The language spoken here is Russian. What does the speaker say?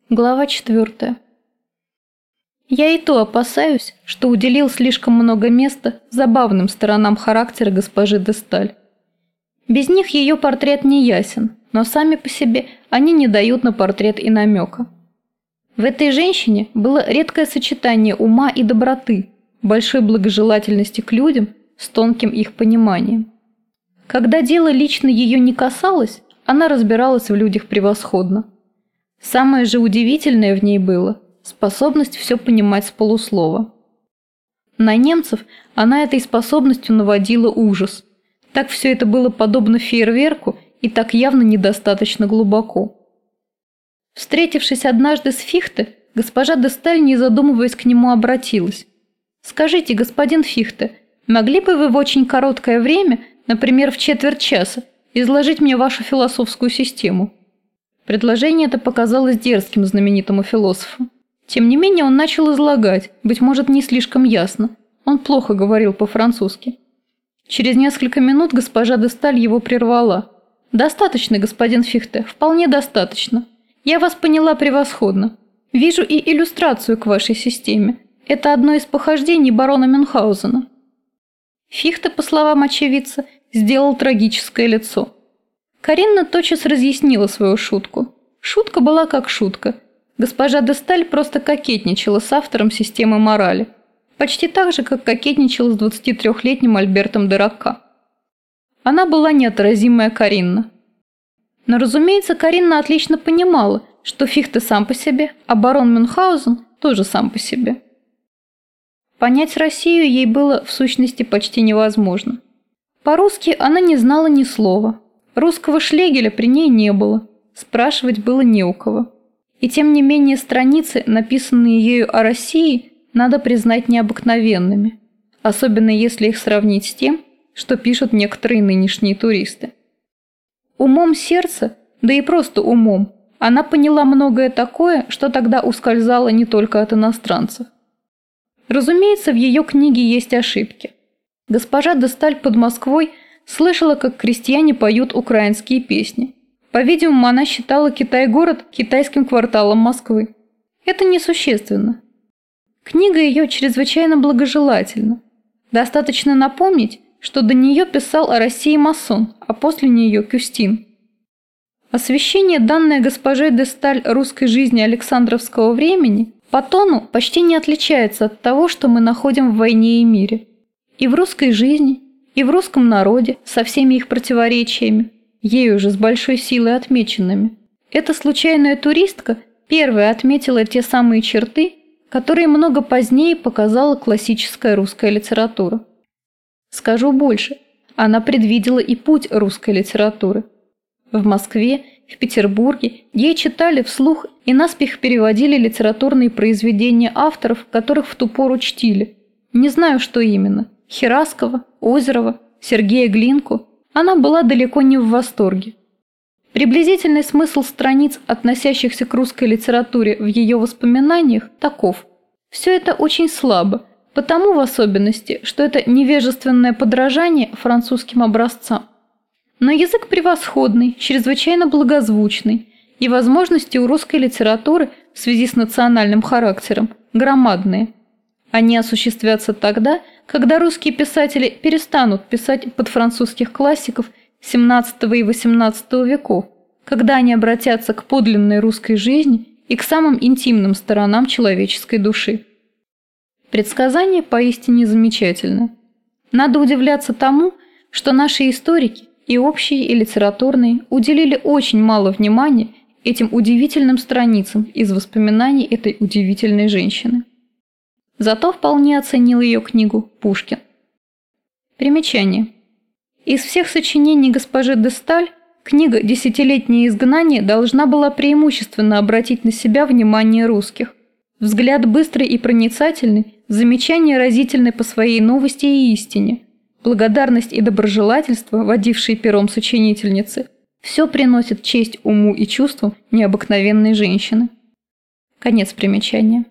Глава 4. Я и то опасаюсь, что уделил слишком много места забавным сторонам характера госпожи де Сталь. Без них ее портрет не ясен, но сами по себе они не дают на портрет и намека. В этой женщине было редкое сочетание ума и доброты, большой благожелательности к людям с тонким их пониманием. Когда дело лично ее не касалось, она разбиралась в людях превосходно. Самое же удивительное в ней было – способность все понимать с полуслова. На немцев она этой способностью наводила ужас. Так все это было подобно фейерверку и так явно недостаточно глубоко. Встретившись однажды с Фихте, госпожа де Сталь, не задумываясь, к нему обратилась. «Скажите, господин Фихте, могли бы вы в очень короткое время, например, в четверть часа, изложить мне вашу философскую систему?» Предложение это показалось дерзким знаменитому философу. Тем не менее он начал излагать, быть может, не слишком ясно. Он плохо говорил по-французски. Через несколько минут госпожа де Сталь его прервала. «Достаточно, господин Фихте, вполне достаточно. Я вас поняла превосходно. Вижу и иллюстрацию к вашей системе. Это одно из похождений барона Мюнхгаузена». Фихте, по словам очевидца, сделал трагическое лицо. Каринна тотчас разъяснила свою шутку. Шутка была как шутка. Госпожа де Сталь просто кокетничала с автором системы морали. Почти так же, как кокетничала с 23-летним Альбертом де Рокка. Она была неотразимая Каринна. Но, разумеется, Каринна отлично понимала, что Фихте сам по себе, а барон Мюнхгаузен тоже сам по себе. Понять Россию ей было, в сущности, почти невозможно. По-русски она не знала ни слова. Русского шлегеля при ней не было, спрашивать было не у кого. И тем не менее страницы, написанные ею о России, надо признать необыкновенными, особенно если их сравнить с тем, что пишут некоторые нынешние туристы. Умом сердца, да и просто умом, она поняла многое такое, что тогда ускользало не только от иностранцев. Разумеется, в ее книге есть ошибки. Госпожа де Сталь под Москвой слышала, как крестьяне поют украинские песни. По-видимому, она считала Китай-город китайским кварталом Москвы. Это несущественно. Книга ее чрезвычайно благожелательна. Достаточно напомнить, что до нее писал о России масон, а после нее Кюстин. Освещение, данное госпоже де Сталь русской жизни Александровского времени, по тону почти не отличается от того, что мы находим в «Войне и мире». И в русской жизни, и в русском народе со всеми их противоречиями, ею же с большой силой отмеченными. Эта случайная туристка первая отметила те самые черты, которые много позднее показала классическая русская литература. Скажу больше, она предвидела и путь русской литературы. В Москве, в Петербурге ей читали вслух и наспех переводили литературные произведения авторов, которых в ту пору чтили. Не знаю, что именно. Хераскова, Озерова, Сергея Глинку. Она была далеко не в восторге. Приблизительный смысл страниц, относящихся к русской литературе в ее воспоминаниях, таков. Все это очень слабо, потому в особенности, что это невежественное подражание французским образцам. Но язык превосходный, чрезвычайно благозвучный, и возможности у русской литературы в связи с национальным характером громадные. Они осуществятся тогда, когда русские писатели перестанут писать под французских классиков XVII и XVIII веков, когда они обратятся к подлинной русской жизни и к самым интимным сторонам человеческой души. Предсказание поистине замечательно. Надо удивляться тому, что наши историки, и общие, и литературные, уделили очень мало внимания этим удивительным страницам из воспоминаний этой удивительной женщины. Зато вполне оценил ее книгу Пушкин. Примечание. Из всех сочинений госпожи де Сталь книга «Десятилетнее изгнание» должна была преимущественно обратить на себя внимание русских. Взгляд быстрый и проницательный, замечание разительное по своей новости и истине, благодарность и доброжелательство, водившие пером сочинительницы, все приносит честь уму и чувству необыкновенной женщины. Конец примечания.